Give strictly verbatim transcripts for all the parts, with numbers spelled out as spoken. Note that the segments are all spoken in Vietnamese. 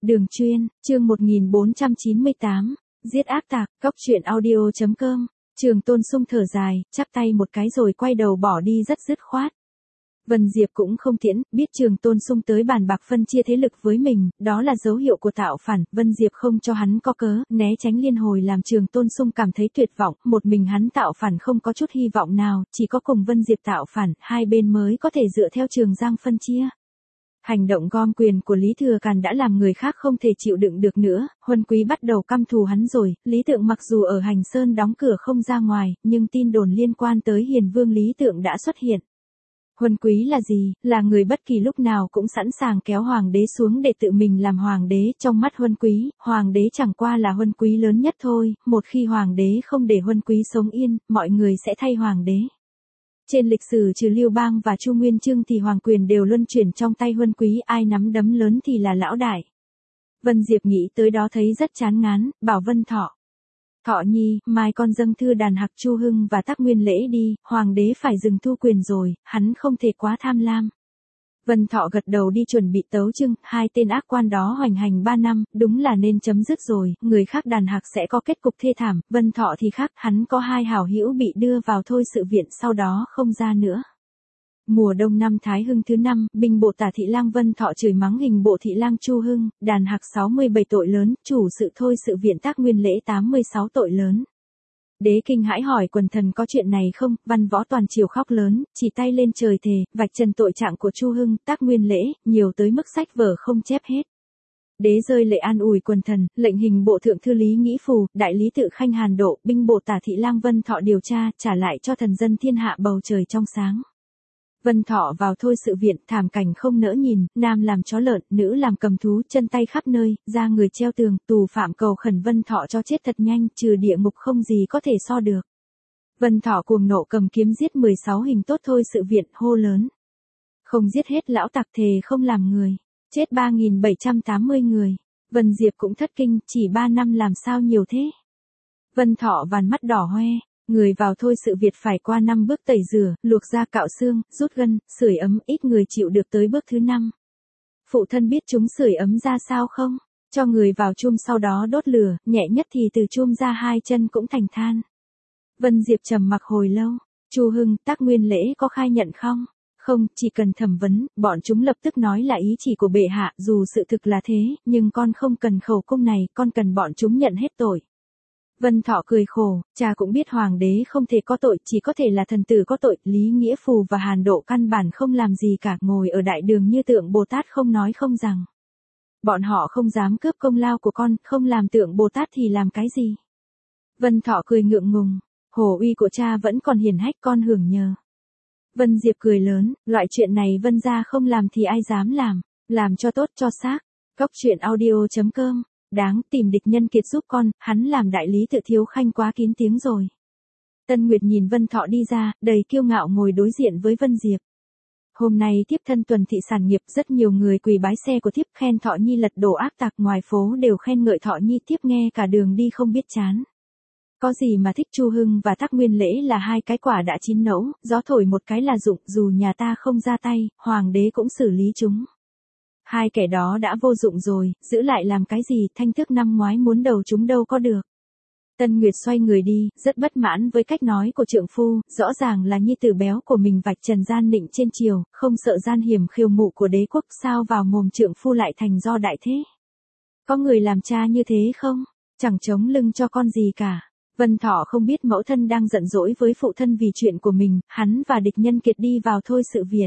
Đường chuyên, chương một nghìn bốn trăm chín mươi tám, giết ác tặc, cóc truyện audio chấm com. Trường Tôn Sung thở dài, chắp tay một cái rồi quay đầu bỏ đi rất dứt khoát. Vân Diệp cũng không tiễn, biết Trường Tôn Sung tới bàn bạc phân chia thế lực với mình, đó là dấu hiệu của tạo phản, Vân Diệp không cho hắn có cớ, né tránh liên hồi làm Trường Tôn Sung cảm thấy tuyệt vọng, một mình hắn tạo phản không có chút hy vọng nào, chỉ có cùng Vân Diệp tạo phản, hai bên mới có thể dựa theo Trường Giang phân chia. Hành động gom quyền của Lý Thừa Càn đã làm người khác không thể chịu đựng được nữa, Huân Quý bắt đầu căm thù hắn rồi, Lý Tượng mặc dù ở Hành Sơn đóng cửa không ra ngoài, nhưng tin đồn liên quan tới Hiền Vương Lý Tượng đã xuất hiện. Huân Quý là gì? Là người bất kỳ lúc nào cũng sẵn sàng kéo hoàng đế xuống để tự mình làm hoàng đế, trong mắt Huân Quý, hoàng đế chẳng qua là Huân Quý lớn nhất thôi, một khi hoàng đế không để Huân Quý sống yên, mọi người sẽ thay hoàng đế. Trên lịch sử trừ Lưu Bang và Chu Nguyên Chương thì hoàng quyền đều luân chuyển trong tay Huân Quý, ai nắm đấm lớn thì là lão đại. Vân Diệp nghĩ tới đó thấy rất chán ngán, bảo Vân Thọ. Thọ nhi, mai con dâng thư đàn hạc Chu Hưng và Tác Nguyên lễ đi, hoàng đế phải dừng thu quyền rồi, hắn không thể quá tham lam. Vân Thọ gật đầu đi chuẩn bị tấu chương, hai tên ác quan đó hoành hành ba năm, đúng là nên chấm dứt rồi, người khác đàn hạc sẽ có kết cục thê thảm, Vân Thọ thì khác, hắn có hai hảo hữu bị đưa vào thôi sự viện sau đó không ra nữa. Mùa đông năm Thái Hưng thứ năm, binh bộ Tả Thị Lang Vân Thọ chửi mắng hình bộ Thị Lang Chu Hưng, đàn hạc sáu mươi bảy tội lớn, chủ sự thôi sự viện Tác Nguyên lễ tám mươi sáu tội lớn. Đế kinh hãi hỏi quần thần có chuyện này không, văn võ toàn triều khóc lớn, chỉ tay lên trời thề, vạch trần tội trạng của Chu Hưng, Tác Nguyên lễ, nhiều tới mức sách vở không chép hết. Đế rơi lệ an ủi quần thần, lệnh hình bộ thượng thư Lý Nghĩ Phù, đại lý tự Khanh Hàn Độ, binh bộ Tả Thị Lang Vân Thọ điều tra, trả lại cho thần dân thiên hạ bầu trời trong sáng. Vân Thọ vào thôi sự viện, thảm cảnh không nỡ nhìn, nam làm chó lợn, nữ làm cầm thú, chân tay khắp nơi, ra người treo tường, tù phạm cầu khẩn Vân Thọ cho chết thật nhanh, trừ địa ngục không gì có thể so được. Vân Thọ cuồng nộ cầm kiếm giết mười sáu hình tốt thôi sự viện, hô lớn. Không giết hết lão tặc thề không làm người, chết ba nghìn bảy trăm tám mươi người. Vân Diệp cũng thất kinh, chỉ ba năm làm sao nhiều thế. Vân Thọ vàn mắt đỏ hoe. Người vào thôi sự Việt phải qua năm bước tẩy rửa, luộc da cạo xương, rút gân, sưởi ấm, ít người chịu được tới bước thứ năm. Phụ thân biết chúng sưởi ấm ra sao không? Cho người vào chum sau đó đốt lửa, nhẹ nhất thì từ chum ra hai chân cũng thành than. Vân Diệp trầm mặc hồi lâu, Chu Hưng, Tác Nguyên lễ có khai nhận không? Không, chỉ cần thẩm vấn, bọn chúng lập tức nói là ý chỉ của bệ hạ, dù sự thực là thế, nhưng con không cần khẩu cung này, con cần bọn chúng nhận hết tội. Vân Thọ cười khổ, cha cũng biết hoàng đế không thể có tội, chỉ có thể là thần tử có tội, Lý Nghĩa Phù và Hàn Độ căn bản không làm gì cả, ngồi ở đại đường như tượng Bồ Tát không nói không rằng. Bọn họ không dám cướp công lao của con, không làm tượng Bồ Tát thì làm cái gì? Vân Thọ cười ngượng ngùng, hổ uy của cha vẫn còn hiển hách con hưởng nhờ. Vân Diệp cười lớn, loại chuyện này Vân gia không làm thì ai dám làm, làm cho tốt cho xác. Cóc truyện audio chấm com. Đáng tìm địch nhân kiệt giúp con, hắn làm đại lý tự Thiếu Khanh quá kín tiếng rồi. Tân Nguyệt nhìn Vân Thọ đi ra, đầy kiêu ngạo ngồi đối diện với Vân Diệp. Hôm nay tiếp thân tuần thị sản nghiệp, rất nhiều người quỳ bái xe của thiếp, khen Thọ Nhi lật đổ ác tặc, ngoài phố đều khen ngợi Thọ Nhi, thiếp nghe cả đường đi không biết chán. Có gì mà thích. Chu Hưng và Tác Nguyên lễ là hai cái quả đã chín nẫu, gió thổi một cái là rụng, dù nhà ta không ra tay, hoàng đế cũng xử lý chúng. Hai kẻ đó đã vô dụng rồi, giữ lại làm cái gì, thanh thức năm ngoái muốn đầu chúng đâu có được. Tân Nguyệt xoay người đi, rất bất mãn với cách nói của trượng phu, rõ ràng là nhi tử béo của mình vạch trần gian nịnh trên triều, không sợ gian hiểm khiêu mụ của đế quốc, sao vào mồm trượng phu lại thành do đại thế. Có người làm cha như thế không? Chẳng chống lưng cho con gì cả. Vân Thọ không biết mẫu thân đang giận dỗi với phụ thân vì chuyện của mình, hắn và địch nhân kiệt đi vào thôi sự viện.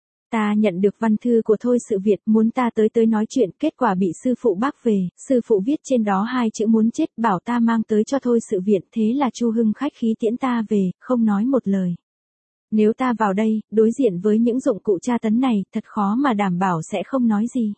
Ta nhận được văn thư của thôi sự Việt, muốn ta tới tới nói chuyện, kết quả bị sư phụ bác về, sư phụ viết trên đó hai chữ muốn chết, bảo ta mang tới cho thôi sự Việt, thế là Chu Hưng khách khí tiễn ta về, không nói một lời. Nếu ta vào đây, đối diện với những dụng cụ tra tấn này, thật khó mà đảm bảo sẽ không nói gì.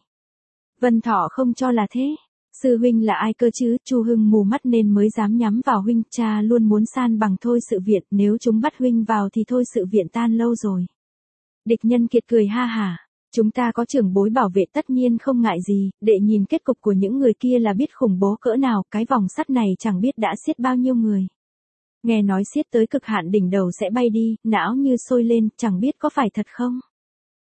Vân Thọ không cho là thế. Sư huynh là ai cơ chứ? Chu Hưng mù mắt nên mới dám nhắm vào huynh, cha luôn muốn san bằng thôi sự Việt, nếu chúng bắt huynh vào thì thôi sự viện tan lâu rồi. Địch nhân kiệt cười ha hả, chúng ta có trưởng bối bảo vệ tất nhiên không ngại gì, để nhìn kết cục của những người kia là biết khủng bố cỡ nào, cái vòng sắt này chẳng biết đã siết bao nhiêu người. Nghe nói siết tới cực hạn đỉnh đầu sẽ bay đi, não như sôi lên, chẳng biết có phải thật không.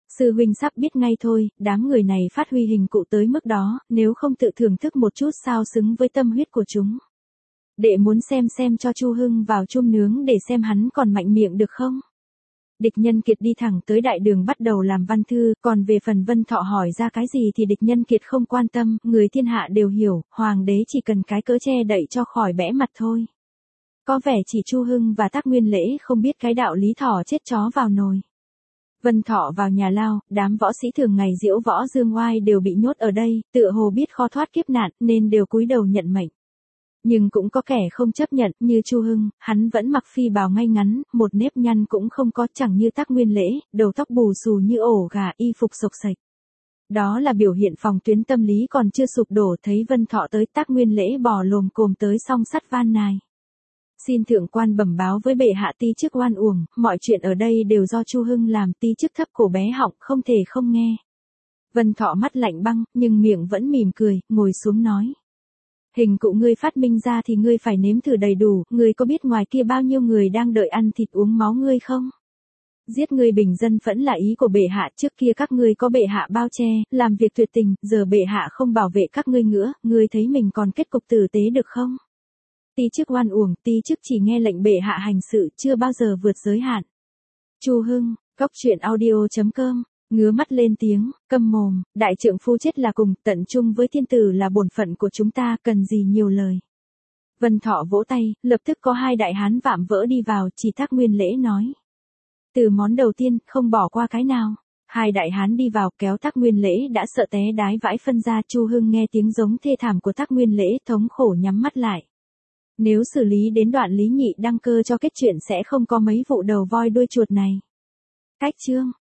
Sư huynh sắp biết ngay thôi, đám người này phát huy hình cụ tới mức đó, nếu không tự thưởng thức một chút sao xứng với tâm huyết của chúng. Đệ muốn xem xem cho Chu Hưng vào chum nướng để xem hắn còn mạnh miệng được không. Địch Nhân Kiệt đi thẳng tới đại đường bắt đầu làm văn thư, còn về phần Vân Thọ hỏi ra cái gì thì Địch Nhân Kiệt không quan tâm, người thiên hạ đều hiểu, hoàng đế chỉ cần cái cớ che đậy cho khỏi bẽ mặt thôi. Có vẻ chỉ Chu Hưng và Tác Nguyên Lễ không biết cái đạo lý thỏ chết chó vào nồi. Vân Thọ vào nhà lao, đám võ sĩ thường ngày diễu võ dương oai đều bị nhốt ở đây, tựa hồ biết khó thoát kiếp nạn nên đều cúi đầu nhận mệnh. Nhưng cũng có kẻ không chấp nhận, như Chu Hưng, hắn vẫn mặc phi bào ngay ngắn, một nếp nhăn cũng không có, chẳng như Tác Nguyên Lễ, đầu tóc bù xù như ổ gà, y phục xộc xệch. Đó là biểu hiện phòng tuyến tâm lý còn chưa sụp đổ, thấy Vân Thọ tới Tác Nguyên Lễ bò lồm cồm tới song sắt van nài. Xin thượng quan bẩm báo với bệ hạ ti chức oan uổng, mọi chuyện ở đây đều do Chu Hưng làm, ti chức thấp cổ bé họng, không thể không nghe. Vân Thọ mắt lạnh băng, nhưng miệng vẫn mỉm cười, ngồi xuống nói. Hình cụ ngươi phát minh ra thì ngươi phải nếm thử đầy đủ, ngươi có biết ngoài kia bao nhiêu người đang đợi ăn thịt uống máu ngươi không? Giết ngươi bình dân phẫn là ý của bệ hạ, trước kia các ngươi có bệ hạ bao che, làm việc tuyệt tình, giờ bệ hạ không bảo vệ các ngươi nữa, ngươi thấy mình còn kết cục tử tế được không? Ti chức oan uổng, ti chức chỉ nghe lệnh bệ hạ hành sự, chưa bao giờ vượt giới hạn. Chu Hưng, Cóc Truyện Audio chấm com, ngứa mắt lên tiếng, câm mồm, đại trượng phu chết là cùng, tận chung với thiên tử là bổn phận của chúng ta, cần gì nhiều lời. Vân Thọ vỗ tay, lập tức có hai đại hán vạm vỡ đi vào, chỉ Tác Nguyên Lễ nói. Từ món đầu tiên, không bỏ qua cái nào. Hai đại hán đi vào, kéo Tác Nguyên Lễ đã sợ té đái vãi phân ra. Chu Hưng nghe tiếng giống thê thảm của Tác Nguyên Lễ, thống khổ nhắm mắt lại. Nếu xử lý đến đoạn Lý Nhị đăng cơ cho kết chuyện sẽ không có mấy vụ đầu voi đuôi chuột này. Cách chương